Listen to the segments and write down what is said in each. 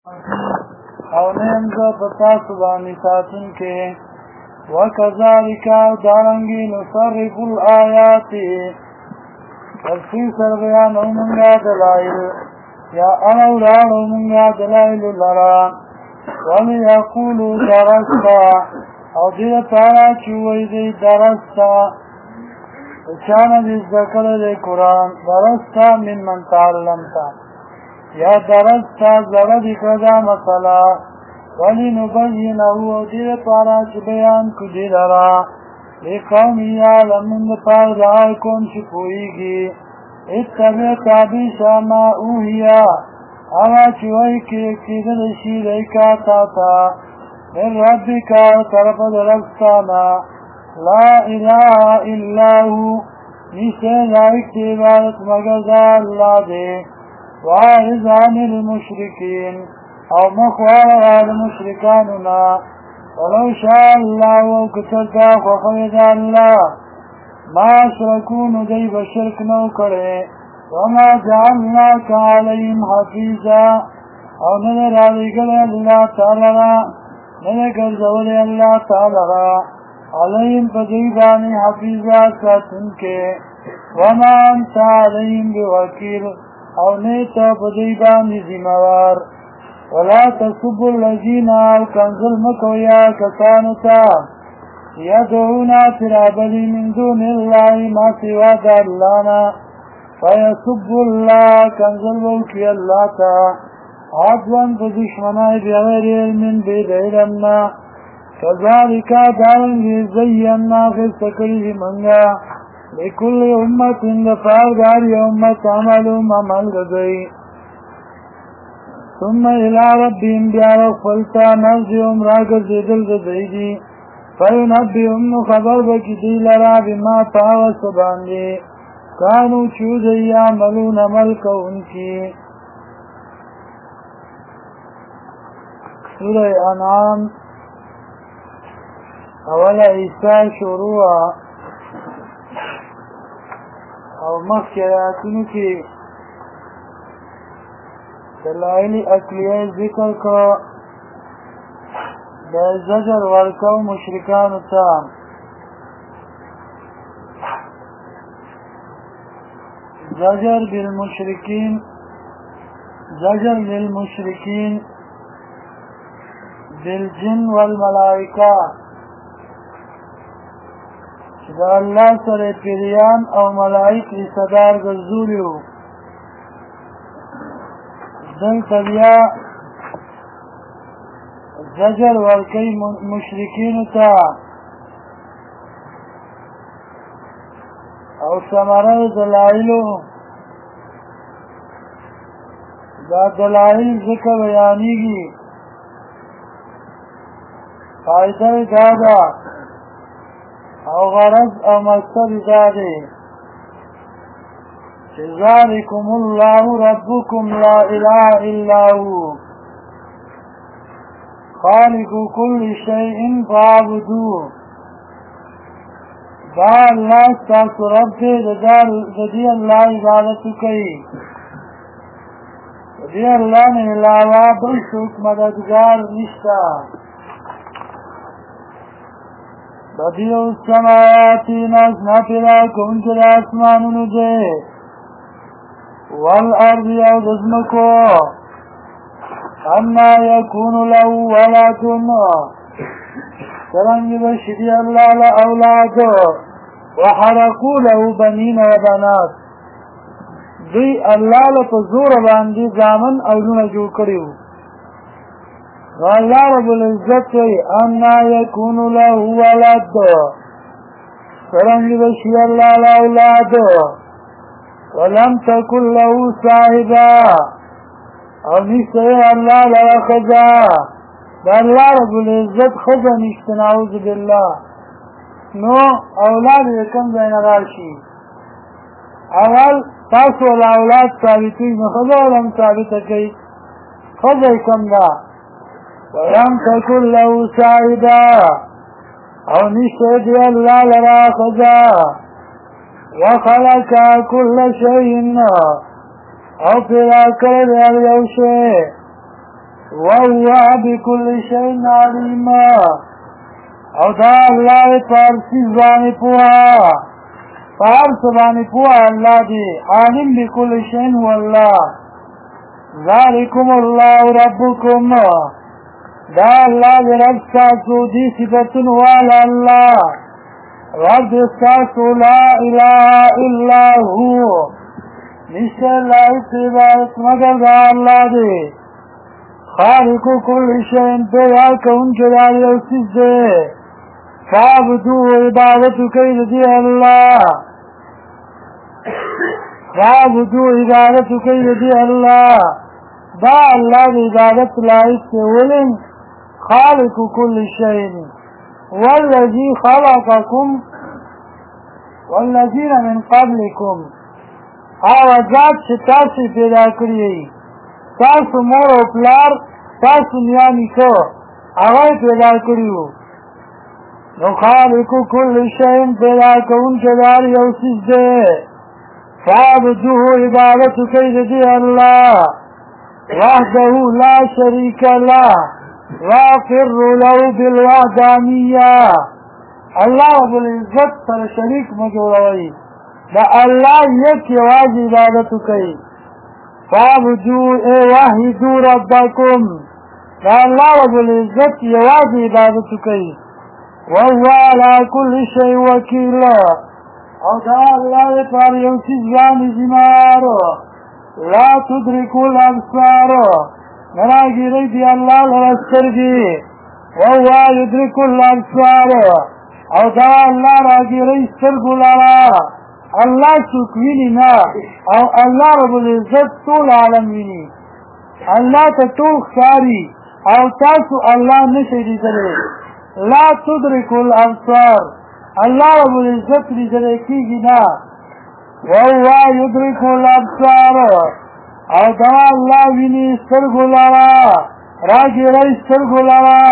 او نیم زه په تاسو باندې ساتونکی وکذالک دارنګې نصرف الآیات تفصیل سره بیانوو مونږه دلایل یا راوړو مونږه دلایل لرا ولیقولوا درستا او دې لپاره چې وایي دی درستا چانه دې زده کړی دی قرآن درستا ممن تعلمتا یا درستا زړه دې کړه دا مسله ولنبینه او دې لپاره چې بیان کړو دې لرا لقوم یعلمون دپاره د هغه قوم چې پوهېږي اتبع تابع ما اوحیا هغه چې وایي کېدلی شي الیکا تا ته من ربک طرفه د رب ستا نه لا اله الا هو نشته لایق د عبادت مګر دا الله دی واعرض عن المشرکین او مخ واړوه د مشرکانو نه ولو شاء الله او که چېرته خوښوي د الله ما اشرکو نو دوی به شرک نه و کړی وما جعلناک علیهم حفیظا او نه دی رالېږلی الله تعالی را نه دی ګرځولی الله تعالی را علیهم په دوی باندې حفیظا ساتونکی وما انت علیهم بوکیل او نه ته په دوی باندې ذمهوار ولا تسبوا الذین کنزل مکویا کسانو ته یدعون ترابلی من دون الله ما سوا د الله نه فیسبوا الله کنزل وکي الله ته عدوا په دشمنای بغیر علم بغیر علم نه کذلک دارنګې زینا ښایسته کړي دي مونږه لکل امت دپاره د هر یو امت عملهم عمل د دوی ثم الى ربهم بیا خپل ته مرجعهم راګرځېدل د دوی دي فینبئهم نو خبر به کړي دوی لره بما په هغه څه باندې کانو چې دوی یعملون عمل کوونکي سوره انعام اوله عیسی شروع او مخکې آیاتونو کې دلایل عقلیه ذکر کړه د زجر ورکو مشرکانو ته زجر للمشرکین بالجن والملائکه چې د الله سره پیریان او ملائک حصه‌دار ګرځولي وو دلته بیا زجر ورکوي مشرکینو ته او ثمره دلایلو دا دلایل ځکه بیانېږي فایده یې دا ده او غرض او مقصد دا دی چې ذلکم الله ربکم لا اله الا هو خالق كل شيء فاعبدوه دا الله ستاسو رب دی د دې الله عبادت کوي د دې الله نه علاوه بل څوک مددګار نشته بدیع السماوات نظم پیدا کوونکی د اسمانونو دی والارض او د ځمکو انا یکون له ولد څرنګه به شي دی الله له اولاد وحرقوا له بنین و بنات دوی الله له په زور باندې ځامن او لونه جوړ کړي وو والله رب العزت وی انا یکون له ولد څرنګه به شي الله له اولاد ولم تکن له صاحبه او نشته الله له ښځه د الله رب العزت ښځه نشته نعوذ بالله نو اولاد یې کوم ځای نه راشي اول تاسو له اولاد ثابتوي نو ښځه ولم ثابته کوي ښځه یې کوم ده ولم تکن له صاحبه او نشته دی الله لره ښځه وخلق كل شيء او پیدا کړی دی یو شی وهو بكل شيء عليم او دا الله پارسی زبانی پوها پارس زبانی پوها اللہ دی عالم بكل شيء والله ذالکم اللہ ربکم دا اللہ دی رب ساسو دی صفتن والا اللہ رب ساسو لا الہ الا ہو نشتر اللہ عبادت مگر دا اللہ دی خالق کل شئین پیدا کون کے داری اوسیز دے فعبدو عبادت کئی دی اللہ فعبدو عبادت کئی دی اللہ دا اللہ دی عبادت لائق سے ولن خالق کل شئین والذی خلقکم والذین من قبلکم آوازات سے تاسی پیدا کریئی تاسو مور او پلار تاسو نیانی کو آغای پیدا کریو نو خالق کل شئین پیدا کون کے داری اوسیز دے فعبدوه عبادت کئی دی اللہ وحده لا شریک له واقر له بالوحدانیہ اللہ رب العزت سر شریک مجوڑوئی دا اللہ یک یواز عبادت کئی فعبدوه وحدو ربکم دا اللہ رب العزت یواز عبادت کئی وهو على كل شيء وكيل او دا اللہ پر یو چیز زانی زمار لا تدرکو الابصار نراگی ری دی اللہ لرسترگی وهو يدرکو الابصار او دا اللہ راگی ری استرگو لرا اللہ سکوینی نا او اللہ رب العزت طول عالم وینی اللہ تا طول خاری او تاسو اللہ نشدی دلے لا تدرکو الابصار اللہ رب العزت ریزلے کی گنا وَهُوَ يُدْرِكُ الْأَبْصَارَ او دا اللہ وینی سرگو لارا راگی رئی سرگو لارا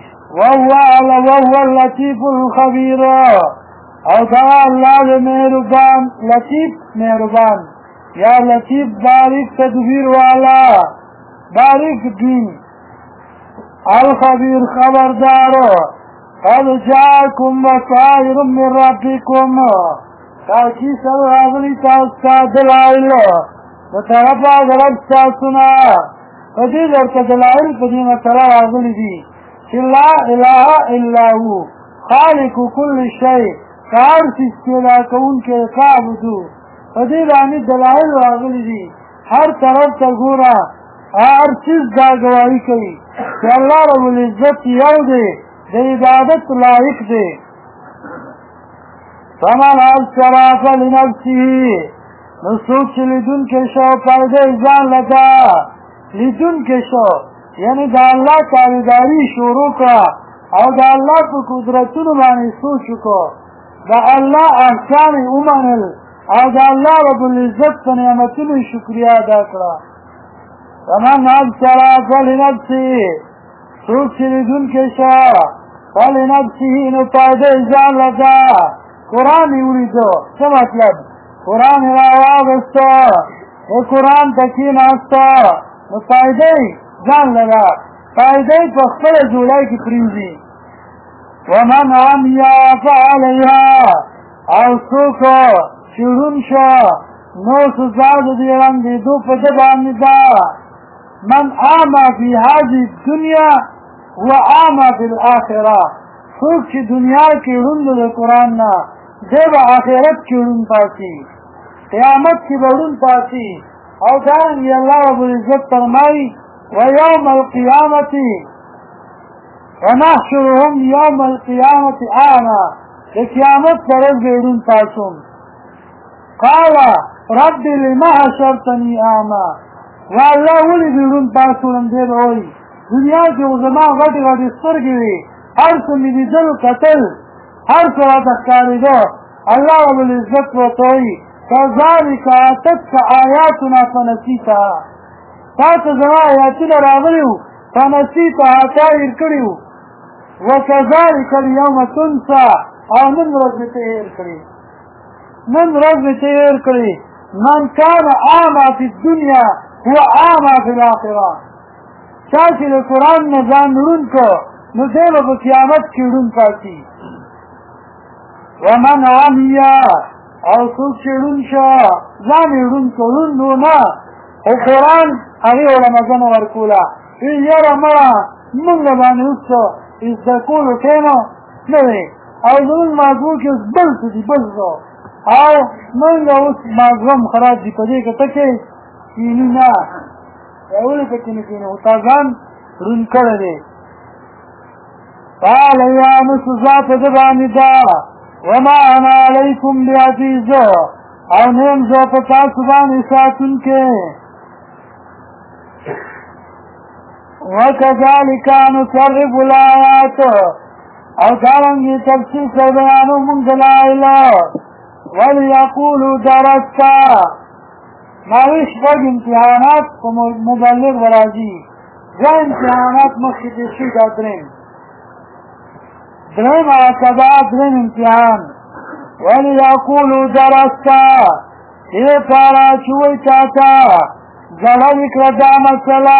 وَهُوَ اللَّطِيفُ الْخَبِيرُ او دا اللہ مہربان لطیف مہربان یا لطیف باریک تدبیر والا باریک دین الخبیر خبردار قد جاءكم بصائر من ربكم تاکی سر راغلی تاستا دلائل بطرفا غرب تاسنا فدی درک دلائل فدی مطرح راغلی دی کہ لا الہ الا ہو خالق کل شئی کار سیسکیلا کون کے قابدو فدی رانی دلائل راغلی دی ہر طرف تا گورا ہر چیز دا گواہی کئی کہ اللہ رب العزت یو دے دے عبادت لائق دے فمن ابصر فلنفسه نسوک چی لیدون کے شو پردے ازان لگا لیدون کے شو یعنی دا اللہ تابداری شروع کا او دا اللہ پا قدرتون بانی سوچو کو دا اللہ احسان امانل او دا اللہ رب العزت پا نعمتون شکریہ دا کرا فمن ابصر فلنفسه سوک چی لیدون کے شو فلنفسه نو پردے ازان لگا قرآن اولی دو چه مطلب قرآن راواب استا قرآن تکین استا نو فائدے جان لگا فائدے پخفل جولائی کی پریزی ومن عمیا فعلیها او سوکو شرون شا نو سزاد دیران دی دو پدبان دا من آما فی هذی الدنیا و آما فی الاخرہ سوک چی دنیا کی رند دا قرآن نا دے با آخرت کی رند پاسی قیامت کی برند پاسی او دارنگی اللہ رب العزت فرمائی ویوم القیامتی ونحشرهم یوم القیامت آنا قیامت برد برند پاسم قال رب لما حشرتنی آنا واللہ ولی برند پاسولم دے بوئی دنیا کی زمان غٹ غٹ استرگی ہر سمی دی دل قتل ہر سوا تخکاری دو اللہ رب العزت و توئی کذالک آتتک آیاتنا فنسیتا تاتا زمان آیاتنا راغلیو فنسیتا تائر کریو وکذالک اليوم تنسا او من رض تیر کری من رض تیر کری من کان آما فی الدنیا هو آما فی الاخرہ چا چې د قرآن نه ځان ړوند کړ نو دی به په قیامت کې ړوند پاتې. ومن عمي او څوک چې ړوند شه ځان یې ړوند کړ ړوند و نه خو قرآن هغې وله مزه نه ورکوله یاره مړه مونږ له باندې اوس څه زده کولو ټیمه نه دی او زمونږ مازغو کې اوس بل څه دي بل څه او مونږ اوس مازغه هم خراب دي په دې کې ته کې کیني نه ولې پکې نه کیني خو تا ځان ړوند کړی دی. قال یا نو سزا په ده باندې ده وما انا علیکم بعزیز او نه یم زه په تاسو باندې ساتونکی. وکذلک نصرف الآیات او دارنګې تفصیل سره بیانو مونږ دلایل وليقولوا درستا ماوی شپږ امتحانات په مبلغ راځي دوه امتحانات مخکې تېر شوي دا درېیم عقبه درېیم امتحان وليقولوا درستا دې پاره چې وایي تا ته زړه دې کړه دا مسله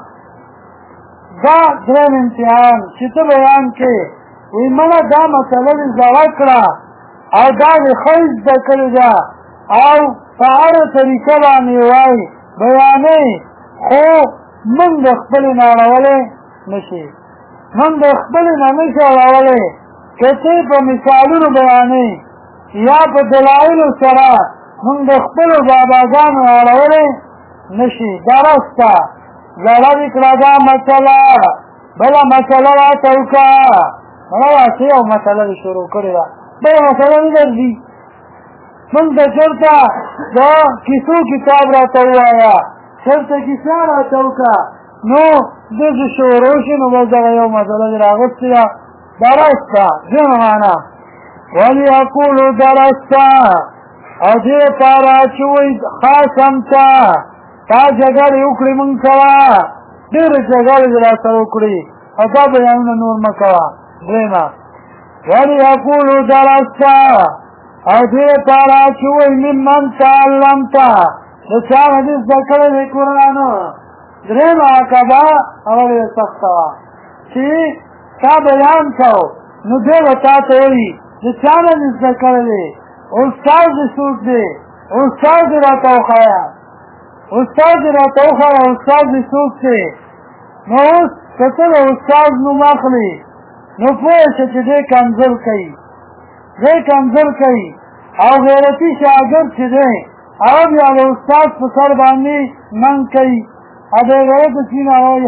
دا درېیم امتحان چې ته بیان کې وایي مړه دا مسله دې زړه کړه او دا دې ښه زده کړې ده او په هره طریقه باندې وایي بیانوي خو موږ د خپلې نه اړولی نه شي موږ د خپلې نه نه شي اړولی که ته په مثالونو بیانوي یا په دلایلو سره موږ د خپلو باباګانو اړولی نه شي درسته زړه دې کړه دا مسله بله مسله راته وکړه مړه واسې یو مسله دې شروع کړې ده بله مسله نه درځي موږ ته چېرته د کیسو کتاب راته ووایه چېرته کیسه راته وکړه نو داسې شروع شي نو بس دغه یو مسله دې راغوستې ده درسته دېمه معنا وليقولوا درسته او دې لپاره چې وایي خاصم ته تا جګړې وکړې مونږ سره ډېرې جګړې دې راسره وکړې او دا بیانونه نور مه کوه درېیمه وليقولوا درسته او دې لپاره چې وایي ممن تعلمته د چا نه دې زده کړی دی قرآن درېیمه عقبه هغه ډېره سخته وه چې تا بیان کو نو دی به تا ته وایي د چا نه دې زده کړی دی استاد دې څوک دی استاد دې راته وښایه استاد دې راته وښایه استاد دې څوک دی نو اوس که ته د استاد نوم اخلي نو پوه شه چې دی کنځل کوي دی کنځل کوي او غیرتي شاګرد چې دی هغه بیا د استاد په سر باندې ننګ کوي او د غیرته سینه وایي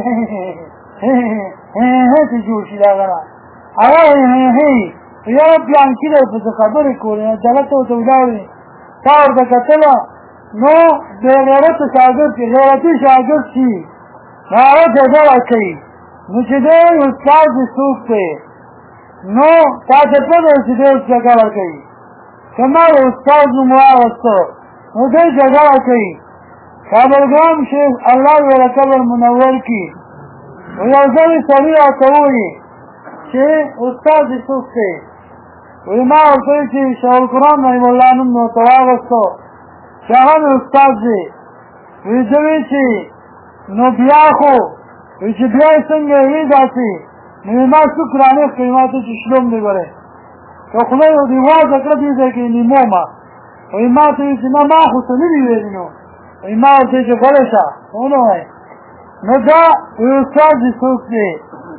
چې جوړ شي دغه نه هغه یاره پلانکي دی پسې خبرې کولې جلته ورته ولاړې تا ورته کتله نو د غیرته شاګرد چې غیرتي شاګرد شي نو هغه جګړه کوي نو چې دی استاد دې څوک دی نو تا ته پوه دی چې دی اوس جګړه کوي که ما د استاد نوم واغسته نو دی جګړه کوي کابلګرام شیخ الله ویله قبر منور کړي یو ځل سړي راته ووایي چې استاد دې څوک دی وایي ما ورته وایي چې شاه القرآن رحیم الله نوم مې ورته واغسته چې هغه مې استاد دی وایي زه وایي چې نو بیا خو وایي چې بیا یې څنګه وایي داسې نو ما څوک رانیخ کوي ما ته چې شلوم دی ګورې که خدای یو دې وازه کړه دې ځای کې نیمو ما وایي ما ته وایي چې نه ما خو څه نه دي ویلي نو وایي ما ورته وایي چې غلی شه ونه وایي نو دا وایي استاد دې څوک دی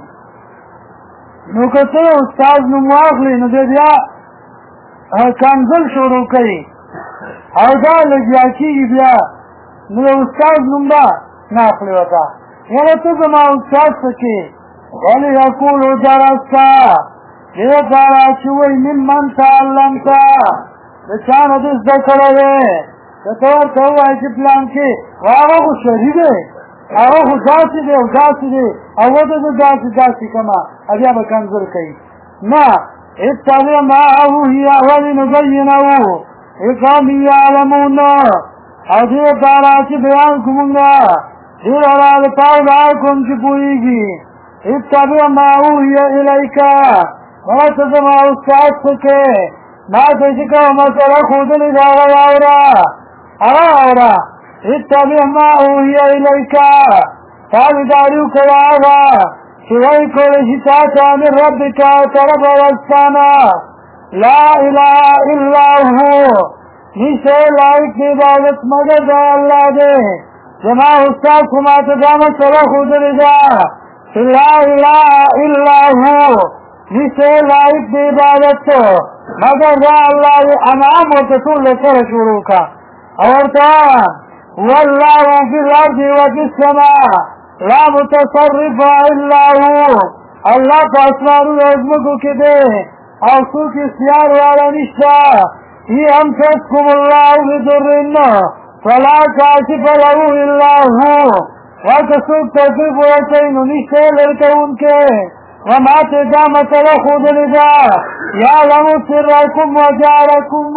نو که ته استاد نوم واخلې نو دی بیا کنځل شروع کوي او دا لګیا کېږي بیا نو د استاد نوم به نه اخلې ورته یاره ته زما استاد څه کې وليقولوا درسته دې لپاره چې وایي ممن تعلمته د چا نه دې زده کړی دی که ته ورته ووایې چې پلانکې هغه خو شهید دی هغه خو داسې دی او داسې دی او وته زه داسې کمه بیا به کنځل کوي نه اتبع ما اوحي ولنبينه لقوم يعلمون او دې لپاره چې بیان کړو مونږه دې لپاره لپاره دا کوم چې پوهېږي اتبع ما اوحي الیک مړه ته زما استاد څه کې ما ته چې کومه مسله ښودلې ده هغه واوره اتبع ما اوحي الیک تابعداري وکړه هغه چې وایي کولی شي تا ته من ربک طرفه رستانه لا اله الا هو نشته لایق د عبادت مگر د الله دی زما استاد خو ماته دا مسله ښودلې ده چې لا اله الا هو نشته لایق د عبادت مگر د الله دی انعام ورته ټول سره شروع کړه او ورته والله في الارض وفي السماء لا متصرف الا هو الله په اسمانونو او ځمکو کې دی او څوک اختیار والا نشته يمسسكم الله بضر فلا كاشف له الا هو وكسوك تكيف وكين نشته لركونك وما تدا مثلا خود لدا يعلم سركم وجعلكم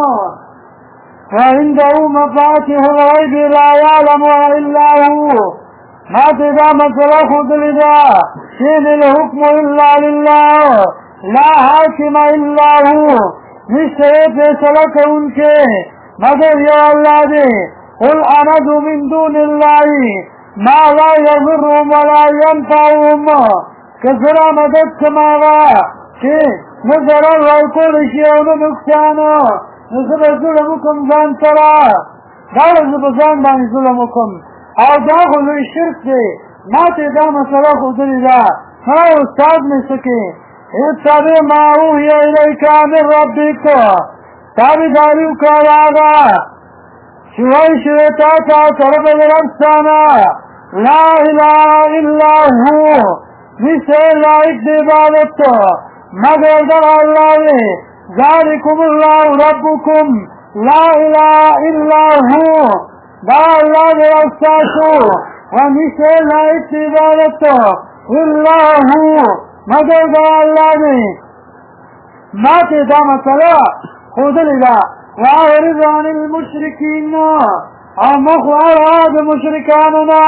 وعنده مفاتيح الغيب لا يعلمها الا هو ما تدا مثلا خود لدا ان الحكم الا لله لا حاكم الا هو نشته فیصلہ کونکے مگر یو اللہ دے قل اندعو من دون اللہ ما لا یضرهم ولا ينفعهم کسرا مدد کماغا کہ نظرر روکل شیعون نقصانا نظر ظلمکم زان سرا دار زبزان بانی ظلمکم او دا خلوی شرک دے ما تیدا مسئلہ خودلی دا ما استاد میں سکے اتبع ما اوحي اليك من ربك تابعداري وکړه هغه چې وایي شوی تا ته طرف د رب څخه لا اله الا هو نشته لایق د عبادت مگر د الله دی ذلکم الله ربکم لا اله الا هو دا الله دی ستاسو ونشته لایق د عبادت الا هو مگر دا اللہ نے ما تے دا مسئلہ خودلی دا وعرض عن المشرکین او مخوارا دا مشرکانونا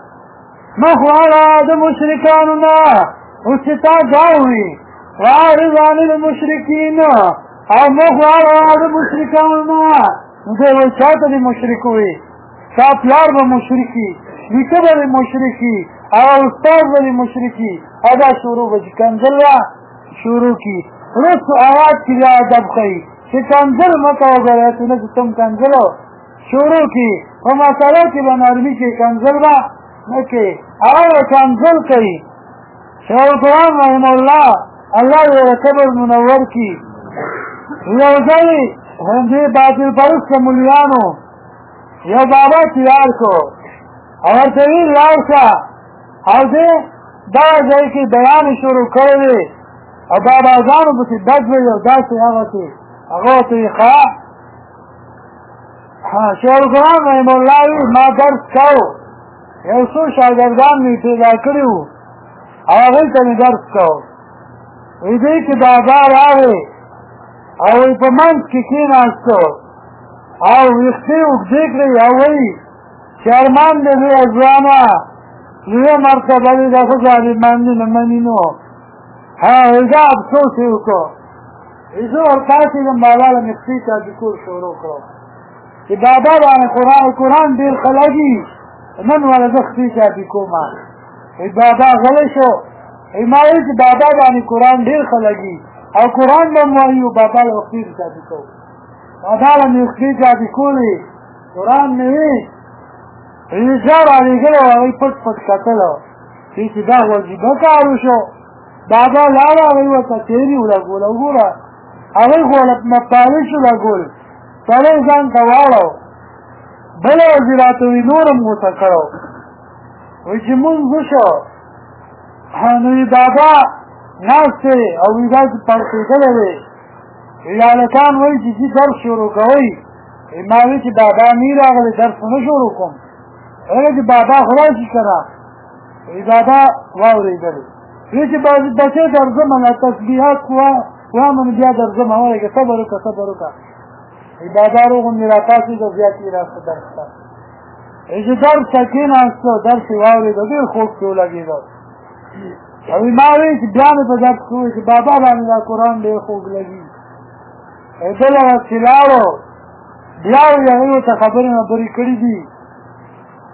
اس تا جاؤوی وعرض عن المشرکین او مخوارا دا مشرکانونا مجھے وہ چاہتا دی مشرکوی تا پلار با مشرکی نکبر مشرکی او استاد ولی مشرکی ادا شروع بچی کنزل را شروع کی رسو آیات کی بیا ادب خی چه کنزل مکا وگره تو نسی تم کنزل شروع کی و مسئلہ کی بنارمی کی کنزل با نکی آیا کنزل کئی شیخ القرآن رحمه اللہ اللہ ویرہ قبر منور کی یوزی ہندی باطل پرست ملیانو یو بابا تیار کو اور طویل لارسا او دې دا ځای کې بیان شروع کړی او باباګانو پسې ډک وی او داسې هغه ته یې ښه شیخ القرآن رحمه الله ما درس کوو یو څو شاګردان مې پیدا کړي وو او هغوی ته مې درس کوو وی دی کې بابا راغی او وی په منځ کې کېناستو او ویښتې اوږدې کړې او وی چې ارمان دې دی ځوانه یوه مرتبه دی دا خو ظالمان دي نه مني نو دا افسوس یې وکړو زه ورپاڅېدم بابا له مې خپې تاجي کول شروع کړو چې بابا باندې قرآن ډېر ښه لګي نن والا زه خپې چاپي کومه بابا غلی شو ما وایي چې بابا باندې قرآن ډېر ښه لګي او قرآن به مو وایي بابا له خپې چاپي کوو بابا له مې خپې چاپي کولې قرآن مې وي رجا رالیږلی و هغوی پټ پټ کتلو چې دا وجیبه کار وشو بابا لاړه هغوی ورته تیري ولګول وګوره هغوی خو مپالش ولګول سړی ځان ته واړو بله ورځې راته وي نور هم غوسه کړو وایي چې مونځ وشو نو وي بابا ناست دی او وي داسې پړسېدلی دی وي هلکان وایي چې چې درس شروع کوئ ما وایي چې بابا مې راغلی درس نه شروع کوم هغه چې بابا خدای شي کنه ای بابا واورېدل وی چې بچې درځم نه تسبیحات وامن بیا درځم هغه صبر وکړه ای بابا روغم را تاسو د زیاتې راځه درس ته ای چې درس کېناستو درس واورېدل ډېر خوب کې ولګېدو او ما وی چې بیا مې په درس کې وایي چې بابا باندې دا قرآن ډېر خوب لګي ای بله چې لاړو بیا یې هغوی ورته خبرې کړي دي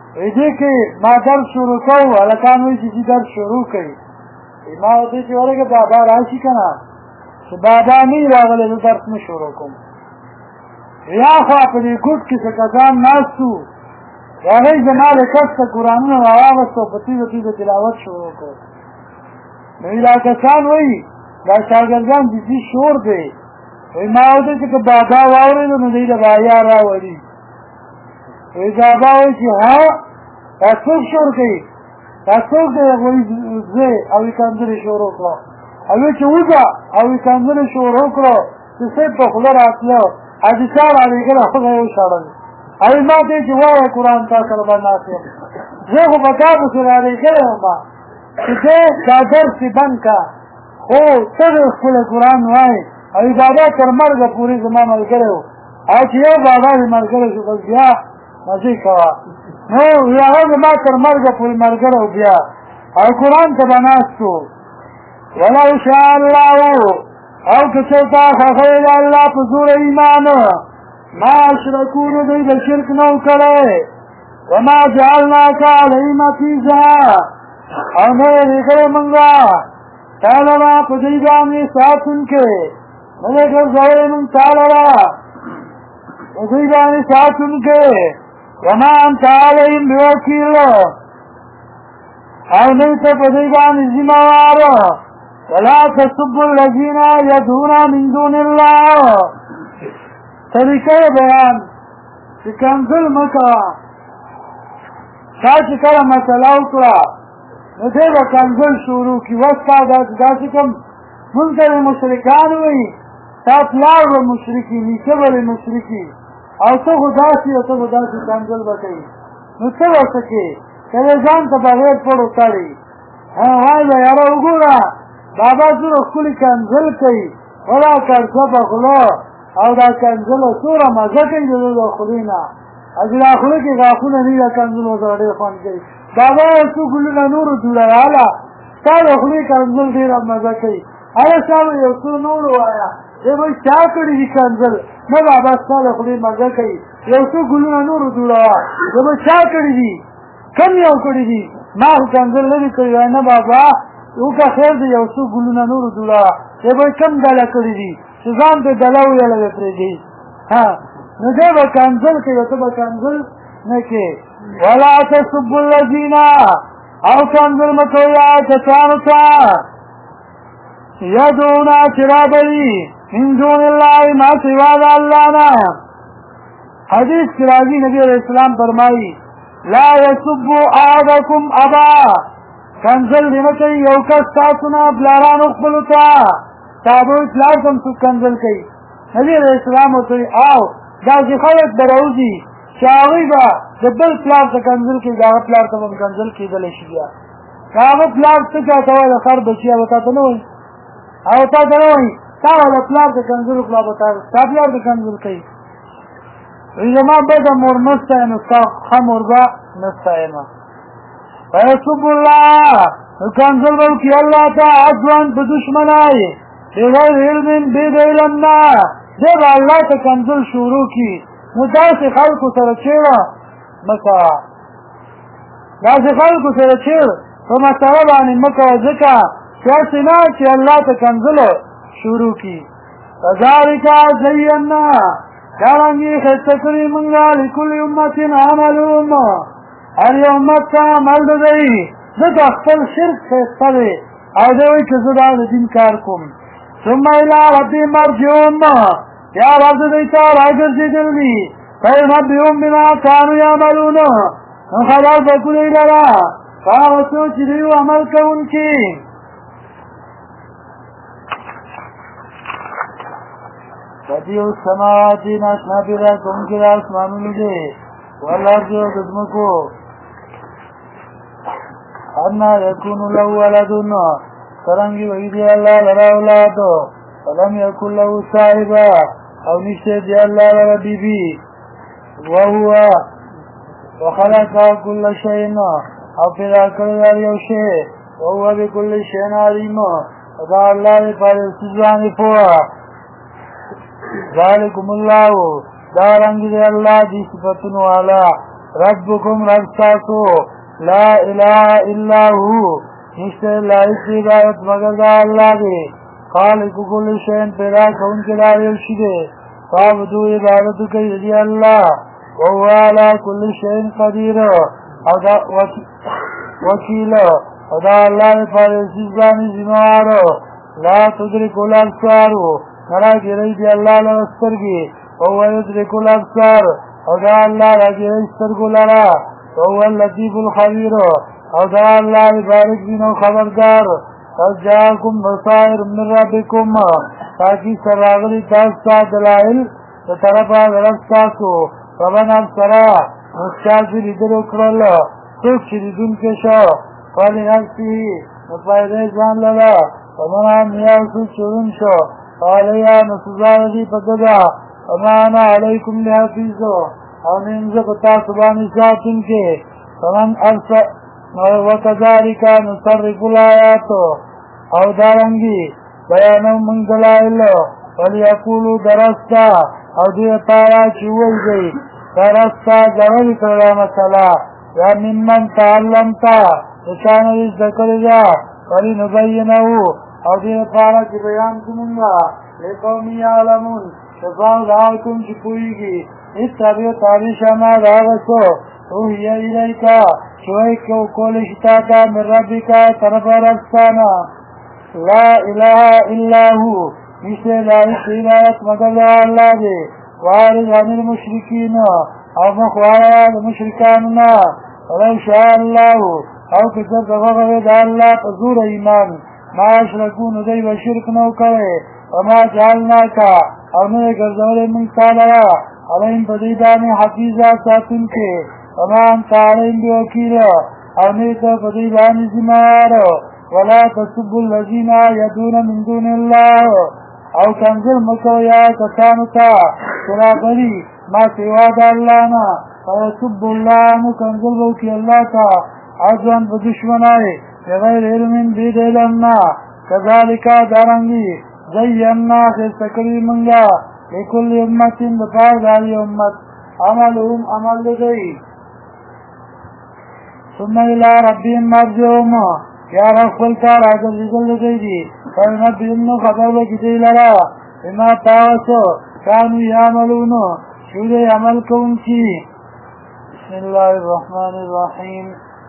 دې کې ما درس شروع کوو هلکان وایي چې درس شروع کوي ما ورته چې ورګه بابا راشي که نه چې بابا نه راغلی زه درس نه شروع کوم یا خوا په دې ګوټ کې څه کسان ناست وو هغوی زما د کس ته قرآنونه راواغسته او په تیزه تیزه تلاوت شروع کړ نو دا کسان وایي دا شاګردان د دې شور دی وایي ما ورته چې که بابا واورېده نو دوی د بایا راولي وایي بابا وایي چې ها دا څوک شور کوي دا څوک دی وایي زه او یې کنځلې شروع کړه او وایي چې وځه او یې کنځلې شروع کړه چې صیب په خوله راتله حاجي صاحب رالیږلی هغه یې وشړل او ما ته چې وایه قرآن تا سره به ناست یم زه خو په تا پسې رالیږلی یم چې دی دا درس یې بند که خو ته د خپله قرآن وایې او بابا تر مرګه پورې زما ملګری و او چې یو بابا دې ملګری شو بس بیا مزې کوه نو هغه زما تر مرګه پورې ملګری و بیا او قرآن ته به ناست و ولو شاء الله او که چېرته خوښوي د الله په زور ایمان ما اشرکو نو دوی د شرک نه و کړی وما جعلناک علیهم حفیظا او نه یې لېږلی مونږه تا لره په دوی باندې ساتونکی نه دی ګرځولی مونږ تا لره په دوی باندې ساتونکی وما انت علیهم بوکیل او نه ته په دوی باندې ذمهوار ولا تسبوا الذين يدعون من دون الله طریقه بیان چې کنځل مه کوه تا چې کله مسله وکړه نو دی به کنځل شروع کړي وس کا داسې کوم مونږ ته به مشرکان وایي تا پلار به مشرک وي نیکه به دې مشرک وي او ته خو داسې او ته به داسې کنځل به کوي نو څه به څه کوې که دې ځان ته بغیر پړو تړي وایي به یاره وګوره بابا څومره ښکلي کنځل کوي ولا کرځه په خوله او دا کنځله څومره مزه کوي د ده د خولې نه او چې دا خوله کې غاښونه نه وي دا کنځل ورته ډېر خوند کوي بابا څو ګلونه نورو جوړوله ستا د خولې کنځل ډېره مزه کوي هله ستا به یو څو نور ووایه دی به چا کړي دي کنځل نه بابا ستا د خولې مزه کوي یو څو ګلونه نورو جوړوه دی به چا کړي دي کم یو کړي دي ما خو کنځل نه دي کړي نه بابا وکه خیر دی یو څو ګلونه نورو جوړوه دی به کم ډله کړي دي چې ځان ته ډله ویله به پرېږدي نو دی به کنځل کوي او ته به کنځل نه کوې ولا تسبوا الذین او کنځل مه کوئ کسانو ته یدعون چې رابلي من دون الله ما سوا د الله نه حدیث کې راځي نبي علیه السلام فرمایي لا یسبوا احدکم ابا کنځل دې نه کوي یو کس تاسو نه پلارانو خپلو ته تابو پلار ته هم څوک کنځل کوي نبي علیه السلام ورته وایي او داسې خلک به راوځي چې هغوی به د بل پلار ته کنځل کوي د هغه پلار ته به هم کنځل کېدلی شي بیا که هغه پلار څه چاته وایي د خر بچي به تا ته نه وایي او تا ته نه وایي تا والا پلار ته کنځل وکړه به ستا پلار ته کنځل کوي وایي زما بده مور نه ستایم ستا ښه مور به نه ستایمه فیسب الله نو کنځل به وکړي الله ته عدوان په دشمنۍ بغیر علم بې د علم نه دی به الله ته کنځل شروع کړي نو داسې خلکو سره چېړه مه کوه داسې خلکو سره چېړ په مسله باندې مه کوه ځکه چې هسې نه چې الله ته کنځله شروع کړي کذلک زینا دارنګې ښایسته کړي مونږه لکل امت عملهم هر یو امت ته عمل د دی ځکه خپل شرک ښایسته دی او دی وایي چې زه دا د دین کار کوم ثم الی ربهم مرجعهم یا رب دوی ته راګرځېدل دي فینبئهم بما کانوا یعملون نو خبر به کړي دوی لره په هغه څه چې دوی عمل کوونکي بدیع السماوات ناشنا پیدا کوونکی د اسمانونو دی والارض او د ځمکو انا یکون له ولد څرنګې وایي دی الله لره اولاد ولم یکن له صاحب او نشته دی الله لره بیبي وهو وخلق كل شيء او پیدا کړی هر یو شی وهو بكل شيء علیم دا الله په هر څه باندې پوهه ذالکم الله دا رنګ دی الله دې صفاتونو والا ربکم ربستاسو لا الہ الا ہو نشتے لائق ہدایت مگر دا اللہ دے خالق کل شین پیدا کون کے داریل شدے فابدو عبادت کئی دی اللہ وهو على كل شيء قدير وكيل ودا الله فارسيزاني زمار لا تدرك الابصار نرا گري دي الله لسترگي وهو يدرك الابصار ودا الله راگي استرگو لرا وهو اللطيف الخبير ودا الله بارك بنو خبردار فجاءكم بصائر من ربكم تاكي سراغلي تاستا دلائل طرفا ورستاسو فمن ابصرا مستازی لیدلو کرل سوک چی لیدون کشا فالی نفسی نفایده زان للا ومن آمیاسو چورن شا فالیا نسوزار دی پددا ومانا علیکم لحفیظو او ننزق تاسبانی ساتن کے فمن ابصر وکذالکا نصرف الآیاتو او دارنگی بیانو من دلائل ولیقولو درستا او دیو پارا چوئی گئی درستا جوری کرا مسئلہ یا ممن تعلمتا اشانویز ذکر جا ولی نبینہو او دیو پارا چی بیان کننگا لقومی عالمون شفاو دعوتم چی پوئیگی اس طبیو تابیش اما دعوتو روحی ایلیکا چوئی کولشتاتا من ربکا طرف ربستانا لا الہ الا ہو اسے لائق ہدایت مگر اللہ دے وارد عن المشرکین او مخوارا المشرکاننا ولو شاء اللہ او کتر تفقد اللہ تزور ایمان ما اشرکون دی بشرک نو کرے وما جعلناکا او نئے گرزول منتالرا علیم پدیدانی حفیظہ ساتن کے وما انتا علیم بیوکیل او نیتا پدیدانی زمار ولا تسبوا الذين يدعون من دون الله او کنزل مکو یا کسانو تا سرا غلی ما سوا دا اللہ نا فیسب اللہ نو کنزل بوکی اللہ تا عزوان بدشمنائی بغیر علم بید علمنا کذالکا دارنگی زینا خیستکری منگا لکل امت بطار داری امت عملهم عمل لگئی ثم الى ربهم مرجعهم یا رفل کار آگر رزل لگئی دی فنبئهم خبر بکتی لرا بما تاوسو کانو یعملونو شود عمل کون کی بسم اللہ الرحمن الرحیم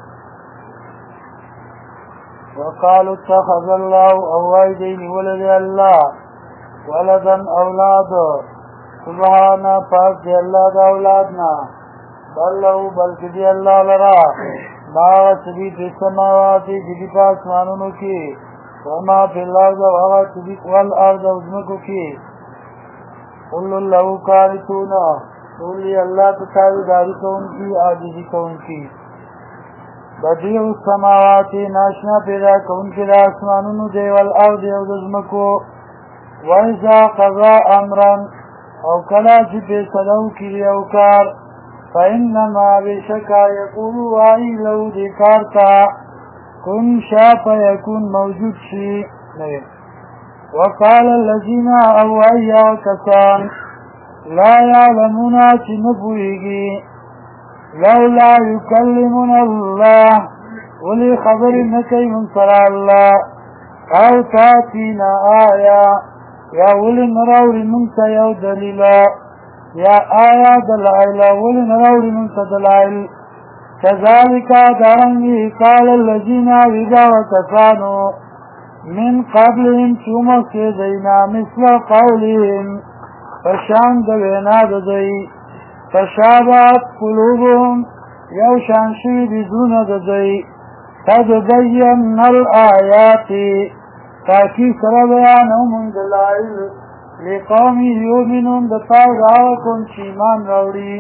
وقالوا اتخذ الله اوائدین ولد اللہ ولدا اولاد سبحانه پاک دی اللہ دا اولادنا بل لہو بلک دی اللہ لرا ما سبی فی السماواتی جدی پاک مانونو کی وما فی الارض وما سبی والارض ازمکو کی قل اللہ کارتونا قولی اللہ تتاوی داری کون کی آجزی کون کی بدیع السماواتی ناشنا پیدا کون کی دا اسمانونو دے والارض ازمکو ویزا قضا امرن او کلا چی پیسدو کی لیوکار فإنما بشكا يقول وعي لو ذكرتا كن شاف يكون موجود شيء وقال الذين أوعي وكسان لا يعلمون نبويجي لولا يكلمنا الله ولي خبر نكي من صلى الله أو تاتينا آية يا ولي نراور منك يا دليلا یا آیا دلائل اولی نراوری منتا دلائل کذالکا دارنگی قال اللذین ویدا وکسانو من قبلهم چومک دینا مثل قولهم فشان دوینا ددئی فشابات قلوبهم یو شانشوی بدون ددئی تدبین الآیات تاکی سربیانو من دلائل لقومی یومنون دپاو دعوکن چیمان راوڑی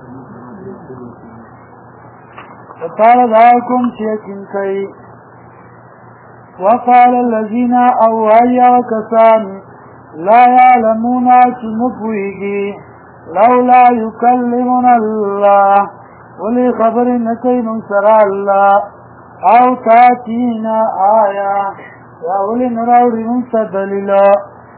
دپاو دعوکن چیکن کئی وقال الذین اوہیا وکسان لا یعلمون چنپوئیگی لولا یکلمنا اللہ ولی خبر نکی منصر اللہ او تاتینا آیا یا ولی نراوڑی منصر دلیلا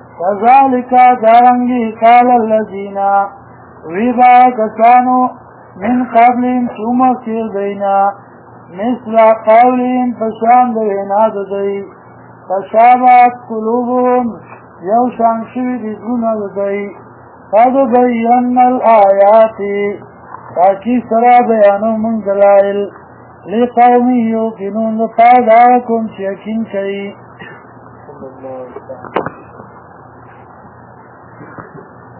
كذلك دارنگی قال الذين ویبا کسانو من قبلهم چومکیر دینا مثل قولهم پشان دوینا ددئی تشابهت قلوبهم یوشان شوی دیزون ددئی قد بینا الآیات تاکی سرا بیانو من دلائل لقومی یوقنون لپاداکم چیکین کئی